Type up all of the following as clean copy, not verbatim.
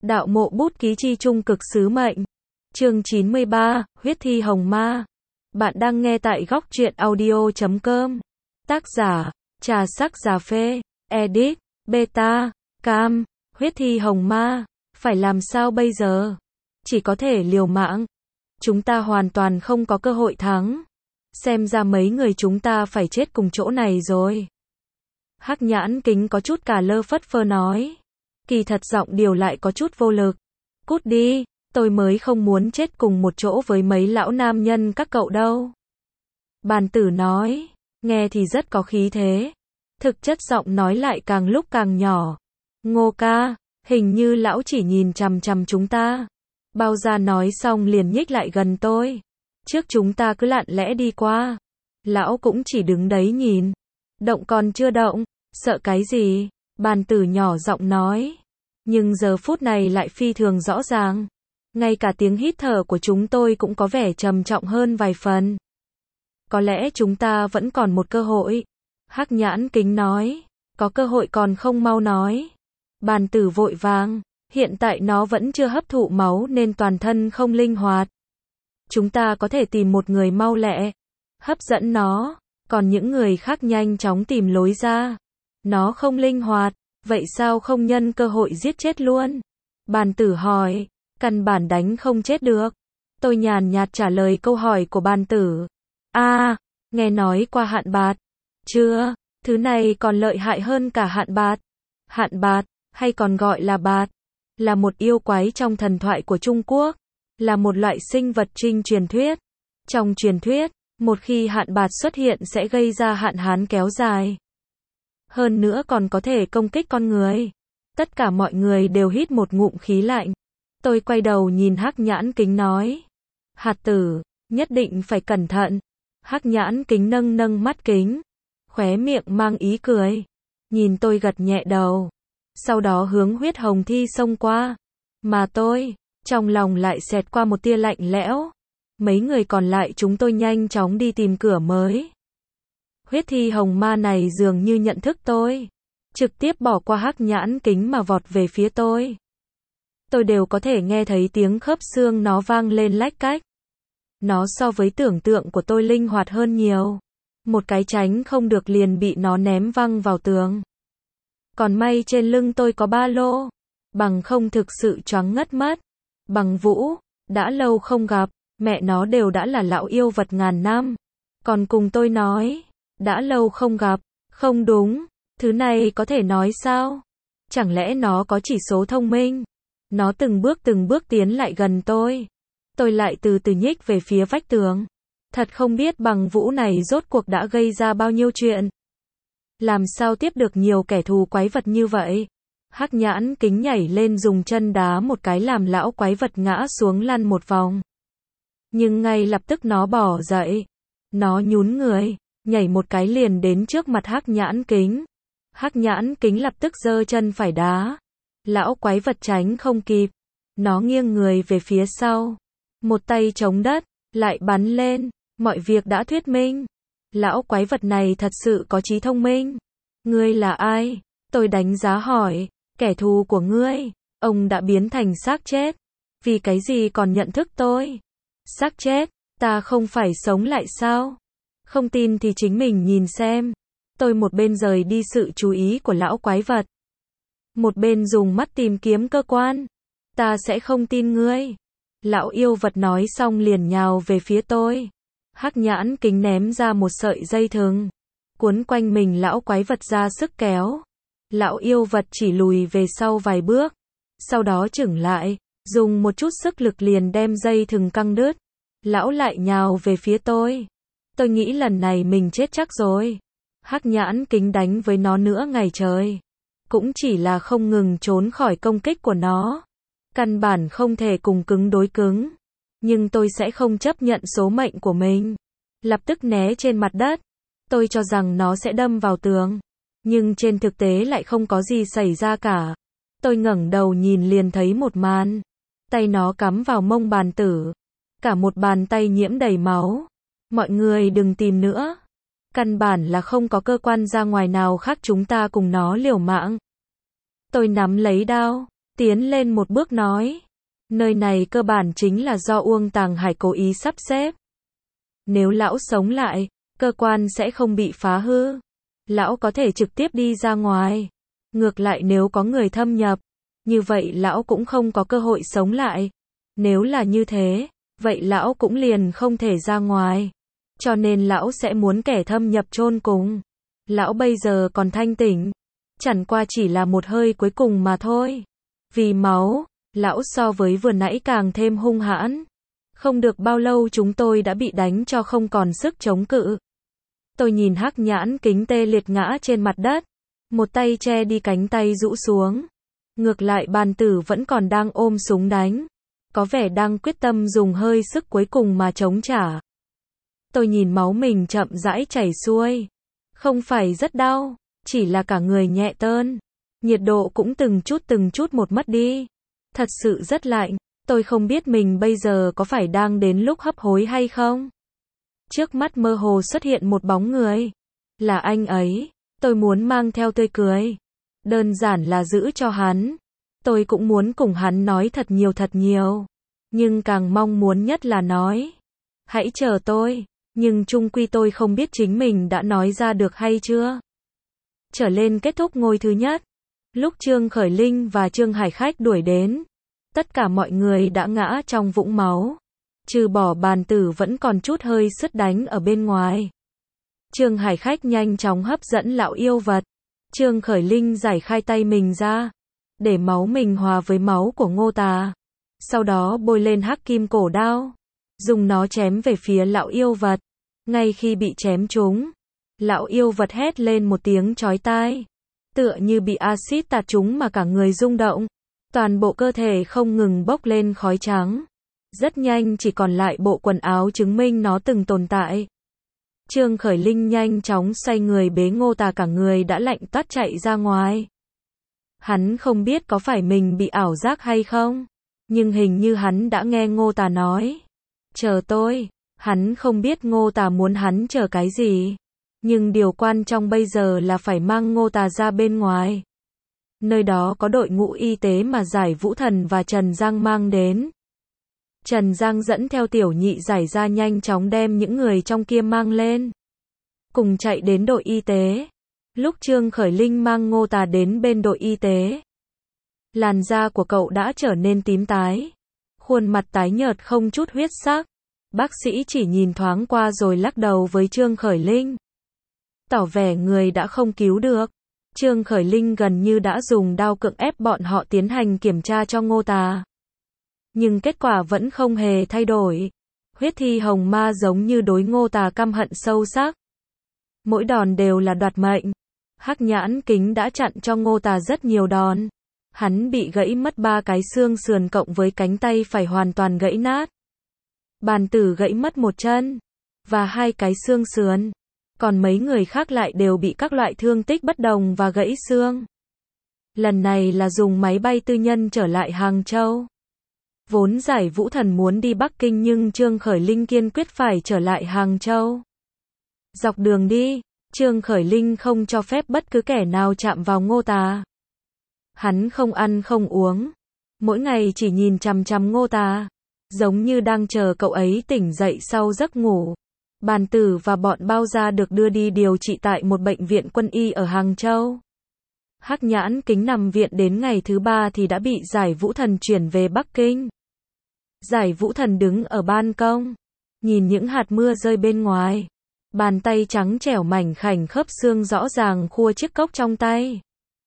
Đạo mộ bút ký chi trung cực sứ mệnh. Chương 93, huyết thi hồng ma. Bạn đang nghe tại góc truyện audio.com. Tác giả, Trà Sắc Già Phê. Edit, Beta, Cam. Huyết thi hồng ma. Phải làm sao bây giờ? Chỉ có thể liều mạng. Chúng ta hoàn toàn không có cơ hội thắng. Xem ra mấy người chúng ta phải chết cùng chỗ này rồi. Hắc Nhãn Kính có chút cả lơ phất phơ nói. Kỳ thật giọng điều lại có chút vô lực. Cút đi, tôi mới không muốn chết cùng một chỗ với mấy lão nam nhân các cậu đâu. Bàn tử nói, nghe thì rất có khí thế. Thực chất giọng nói lại càng lúc càng nhỏ. Ngô ca, hình như lão chỉ nhìn chằm chằm chúng ta. Bao gia nói xong liền nhích lại gần tôi. Trước chúng ta cứ lặng lẽ đi qua. Lão cũng chỉ đứng đấy nhìn. Động còn chưa động, sợ cái gì? Bàn tử nhỏ giọng nói. Nhưng giờ phút này lại phi thường rõ ràng. Ngay cả tiếng hít thở của chúng tôi cũng có vẻ trầm trọng hơn vài phần. Có lẽ chúng ta vẫn còn một cơ hội. Hắc Nhãn Kính nói. Có cơ hội còn không mau nói. Bàn tử vội vàng. Hiện tại nó vẫn chưa hấp thụ máu nên toàn thân không linh hoạt. Chúng ta có thể tìm một người mau lẹ. Hấp dẫn nó. Còn những người khác nhanh chóng tìm lối ra. Nó không linh hoạt. Vậy sao không nhân cơ hội giết chết luôn? Bàn tử hỏi. Căn bản đánh không chết được. Tôi nhàn nhạt trả lời câu hỏi của bàn tử. Nghe nói qua hạn bạt. Chưa, thứ này còn lợi hại hơn cả hạn bạt. Hạn bạt, hay còn gọi là bạt, là một yêu quái trong thần thoại của Trung Quốc. Là một loại sinh vật trinh truyền thuyết. Trong truyền thuyết, một khi hạn bạt xuất hiện sẽ gây ra hạn hán kéo dài. Hơn nữa còn có thể công kích con người. Tất cả mọi người đều hít một ngụm khí lạnh. Tôi quay đầu nhìn Hắc Nhãn Kính nói. Hạt tử, nhất định phải cẩn thận. Hắc Nhãn Kính nâng nâng mắt kính. Khóe miệng mang ý cười. Nhìn tôi gật nhẹ đầu. Sau đó hướng huyết hồng thi xông qua. Mà tôi, trong lòng lại xẹt qua một tia lạnh lẽo. Mấy người còn lại chúng tôi nhanh chóng đi tìm cửa mới. Huyết thi hồng ma này dường như nhận thức tôi. Trực tiếp bỏ qua Hắc Nhãn Kính mà vọt về phía tôi. Tôi đều có thể nghe thấy tiếng khớp xương nó vang lên lách cách. Nó so với tưởng tượng của tôi linh hoạt hơn nhiều. Một cái tránh không được liền bị nó ném văng vào tường. Còn may trên lưng tôi có ba lô. Bằng không thực sự choáng ngất mất. Bằng Vũ, đã lâu không gặp, mẹ nó đều đã là lão yêu vật ngàn năm. Còn cùng tôi nói, đã lâu không gặp, không đúng, thứ này có thể nói sao? Chẳng lẽ nó có chỉ số thông minh? Nó từng bước tiến lại gần tôi. Tôi lại từ từ nhích về phía vách tường. Thật không biết Bằng Vũ này rốt cuộc đã gây ra bao nhiêu chuyện. Làm sao tiếp được nhiều kẻ thù quái vật như vậy? Hắc Nhãn Kính nhảy lên dùng chân đá một cái làm lão quái vật ngã xuống lăn một vòng. Nhưng ngay lập tức nó bỏ dậy. Nó nhún người, nhảy một cái liền đến trước mặt Hắc Nhãn Kính. Hắc Nhãn Kính lập tức giơ chân phải đá. Lão quái vật tránh không kịp. Nó nghiêng người về phía sau. Một tay chống đất, lại bắn lên. Mọi việc đã thuyết minh. Lão quái vật này thật sự có trí thông minh. Ngươi là ai? Tôi đánh giá hỏi. Kẻ thù của ngươi. Ông đã biến thành xác chết. Vì cái gì còn nhận thức tôi? Xác chết, ta không phải sống lại sao? Không tin thì chính mình nhìn xem. Tôi một bên rời đi sự chú ý của lão quái vật. Một bên dùng mắt tìm kiếm cơ quan. Ta sẽ không tin ngươi. Lão yêu vật nói xong liền nhào về phía tôi. Hắc Nhãn Kính ném ra một sợi dây thừng. Cuốn quanh mình lão quái vật ra sức kéo. Lão yêu vật chỉ lùi về sau vài bước. Sau đó chững lại. Dùng một chút sức lực liền đem dây thừng căng đứt. Lão lại nhào về phía tôi. Tôi nghĩ lần này mình chết chắc rồi. Hắc Nhãn Kính đánh với nó nữa ngày trời. Cũng chỉ là không ngừng trốn khỏi công kích của nó. Căn bản không thể cùng cứng đối cứng. Nhưng tôi sẽ không chấp nhận số mệnh của mình. Lập tức né trên mặt đất. Tôi cho rằng nó sẽ đâm vào tường. Nhưng trên thực tế lại không có gì xảy ra cả. Tôi ngẩng đầu nhìn liền thấy một màn. Tay nó cắm vào mông bàn tử. Cả một bàn tay nhiễm đầy máu. Mọi người đừng tìm nữa. Căn bản là không có cơ quan ra ngoài nào khác chúng ta cùng nó liều mạng. Tôi nắm lấy đao. tiến lên một bước nói. Nơi này cơ bản chính là do Uông Tàng Hải cố ý sắp xếp. Nếu lão sống lại, cơ quan sẽ không bị phá hư. Lão có thể trực tiếp đi ra ngoài. Ngược lại nếu có người thâm nhập, như vậy lão cũng không có cơ hội sống lại. Nếu là như thế, vậy lão cũng liền không thể ra ngoài. Cho nên lão sẽ muốn kẻ thâm nhập chôn cùng. Lão bây giờ còn thanh tỉnh. Chẳng qua chỉ là một hơi cuối cùng mà thôi. Vì máu, lão so với vừa nãy càng thêm hung hãn. Không được bao lâu chúng tôi đã bị đánh cho không còn sức chống cự. Tôi nhìn Hắc Nhãn Kính tê liệt ngã trên mặt đất. Một tay che đi cánh tay rũ xuống. Ngược lại Bàn Tử vẫn còn đang ôm súng đánh. Có vẻ đang quyết tâm dùng hơi sức cuối cùng mà chống trả. Tôi nhìn máu mình chậm rãi chảy xuôi. Không phải rất đau, chỉ là cả người nhẹ tơn. Nhiệt độ cũng từng chút một mất đi. Thật sự rất lạnh. Tôi không biết mình bây giờ có phải đang đến lúc hấp hối hay không. Trước mắt mơ hồ xuất hiện một bóng người. Là anh ấy. Tôi muốn mang theo tươi cười. Đơn giản là giữ cho hắn. Tôi cũng muốn cùng hắn nói thật nhiều. Nhưng càng mong muốn nhất là nói. Hãy chờ tôi. Nhưng chung quy tôi không biết chính mình đã nói ra được hay chưa. Trở lên kết thúc ngôi thứ nhất. Lúc Trương Khởi Linh và Trương Hải Khách đuổi đến. Tất cả mọi người đã ngã trong vũng máu. Trừ bỏ Bàn Tử vẫn còn chút hơi sứt đánh ở bên ngoài. Trương Hải Khách nhanh chóng hấp dẫn lão yêu vật. Trương Khởi Linh giải khai tay mình ra. Để máu mình hòa với máu của Ngô Tà. Sau đó bôi lên hắc kim cổ đao. Dùng nó chém về phía lão yêu vật. Ngay khi bị chém trúng, lão yêu vật hét lên một tiếng chói tai. Tựa như bị axit tạt trúng mà cả người rung động. Toàn bộ cơ thể không ngừng bốc lên khói trắng. Rất nhanh chỉ còn lại bộ quần áo chứng minh nó từng tồn tại. Trương Khởi Linh nhanh chóng xoay người bế Ngô Tà cả người đã lạnh toát chạy ra ngoài. Hắn không biết có phải mình bị ảo giác hay không. Nhưng hình như hắn đã nghe Ngô Tà nói. Chờ tôi. Hắn không biết Ngô Tà muốn hắn chờ cái gì. Nhưng điều quan trọng bây giờ là phải mang Ngô Tà ra bên ngoài. Nơi đó có đội ngũ y tế mà Giải Vũ Thần và Trần Giang mang đến. Trần Giang dẫn theo Tiểu Nhị giải ra nhanh chóng đem những người trong kia mang lên. Cùng chạy đến đội y tế. Lúc Trương Khởi Linh mang Ngô Tà đến bên đội y tế. Làn da của cậu đã trở nên tím tái. Khuôn mặt tái nhợt không chút huyết sắc. Bác sĩ chỉ nhìn thoáng qua rồi lắc đầu với Trương Khởi Linh. Tỏ vẻ người đã không cứu được. Trương Khởi Linh gần như đã dùng đao cưỡng ép bọn họ tiến hành kiểm tra cho Ngô Tà. Nhưng kết quả vẫn không hề thay đổi. Huyết thi hồng ma giống như đối Ngô Tà căm hận sâu sắc. Mỗi đòn đều là đoạt mệnh. Hắc Nhãn Kính đã chặn cho Ngô Tà rất nhiều đòn. Hắn bị gãy mất 3 cái xương sườn cộng với cánh tay phải hoàn toàn gãy nát. Bàn Tử gãy mất một chân và 2 cái xương sườn. Còn mấy người khác lại đều bị các loại thương tích bất đồng và gãy xương. Lần này là dùng máy bay tư nhân trở lại Hàng Châu. Vốn Giải Vũ Thần muốn đi Bắc Kinh nhưng Trương Khởi Linh kiên quyết phải trở lại Hàng Châu. Dọc đường đi, Trương Khởi Linh không cho phép bất cứ kẻ nào chạm vào Ngô Tà. Hắn không ăn không uống. Mỗi ngày chỉ nhìn chằm chằm Ngô Tà. Giống như đang chờ cậu ấy tỉnh dậy sau giấc ngủ. Bàn Tử và bọn Bao Gia được đưa đi điều trị tại một bệnh viện quân y ở Hàng Châu. Hắc Nhãn Kính nằm viện đến ngày thứ 3 thì đã bị Giải Vũ Thần chuyển về Bắc Kinh. Giải Vũ Thần đứng ở ban công, nhìn những hạt mưa rơi bên ngoài. Bàn tay trắng trẻo mảnh khảnh khớp xương rõ ràng khua chiếc cốc trong tay.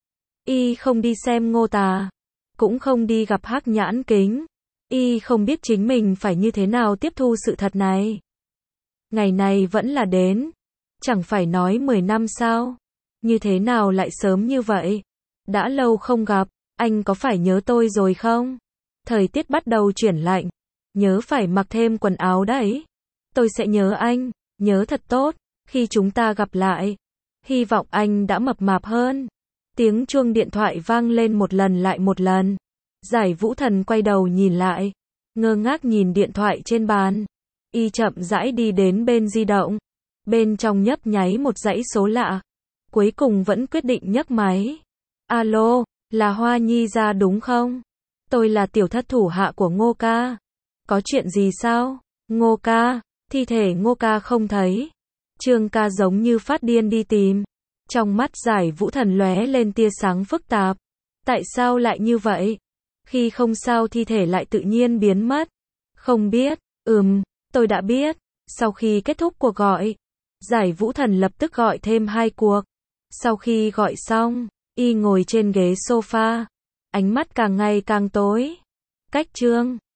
Y không đi xem Ngô Tà, cũng không đi gặp Hắc Nhãn Kính. Y không biết chính mình phải như thế nào tiếp thu sự thật này. Ngày này vẫn là đến. Chẳng phải nói 10 năm sao? Như thế nào lại sớm như vậy? Đã lâu không gặp, anh có phải nhớ tôi rồi không? Thời tiết bắt đầu chuyển lạnh. Nhớ phải mặc thêm quần áo đấy. Tôi sẽ nhớ anh, nhớ thật tốt, khi chúng ta gặp lại. Hy vọng anh đã mập mạp hơn. Tiếng chuông điện thoại vang lên một lần lại một lần. Giải Vũ Thần quay đầu nhìn lại. Ngơ ngác nhìn điện thoại trên bàn. Y chậm rãi đi đến bên di động. Bên trong nhấp nháy một dãy số lạ. Cuối cùng vẫn quyết định nhấc máy. Alo, Là Hoa Nhi gia đúng không? Tôi là tiểu thất thủ hạ của Ngô ca. Có chuyện gì sao? Ngô ca, thi thể Ngô ca không thấy. Trương ca giống như phát điên đi tìm. Trong mắt Giải Vũ Thần lóe lên tia sáng phức tạp. Tại sao lại như vậy? Khi không sao thi thể lại tự nhiên biến mất. Không biết, tôi đã biết. Sau khi kết thúc cuộc gọi, Giải Vũ Thần lập tức gọi thêm 2 cuộc. Sau khi gọi xong, y ngồi trên ghế sofa, ánh mắt càng ngày càng tối. Cách Trương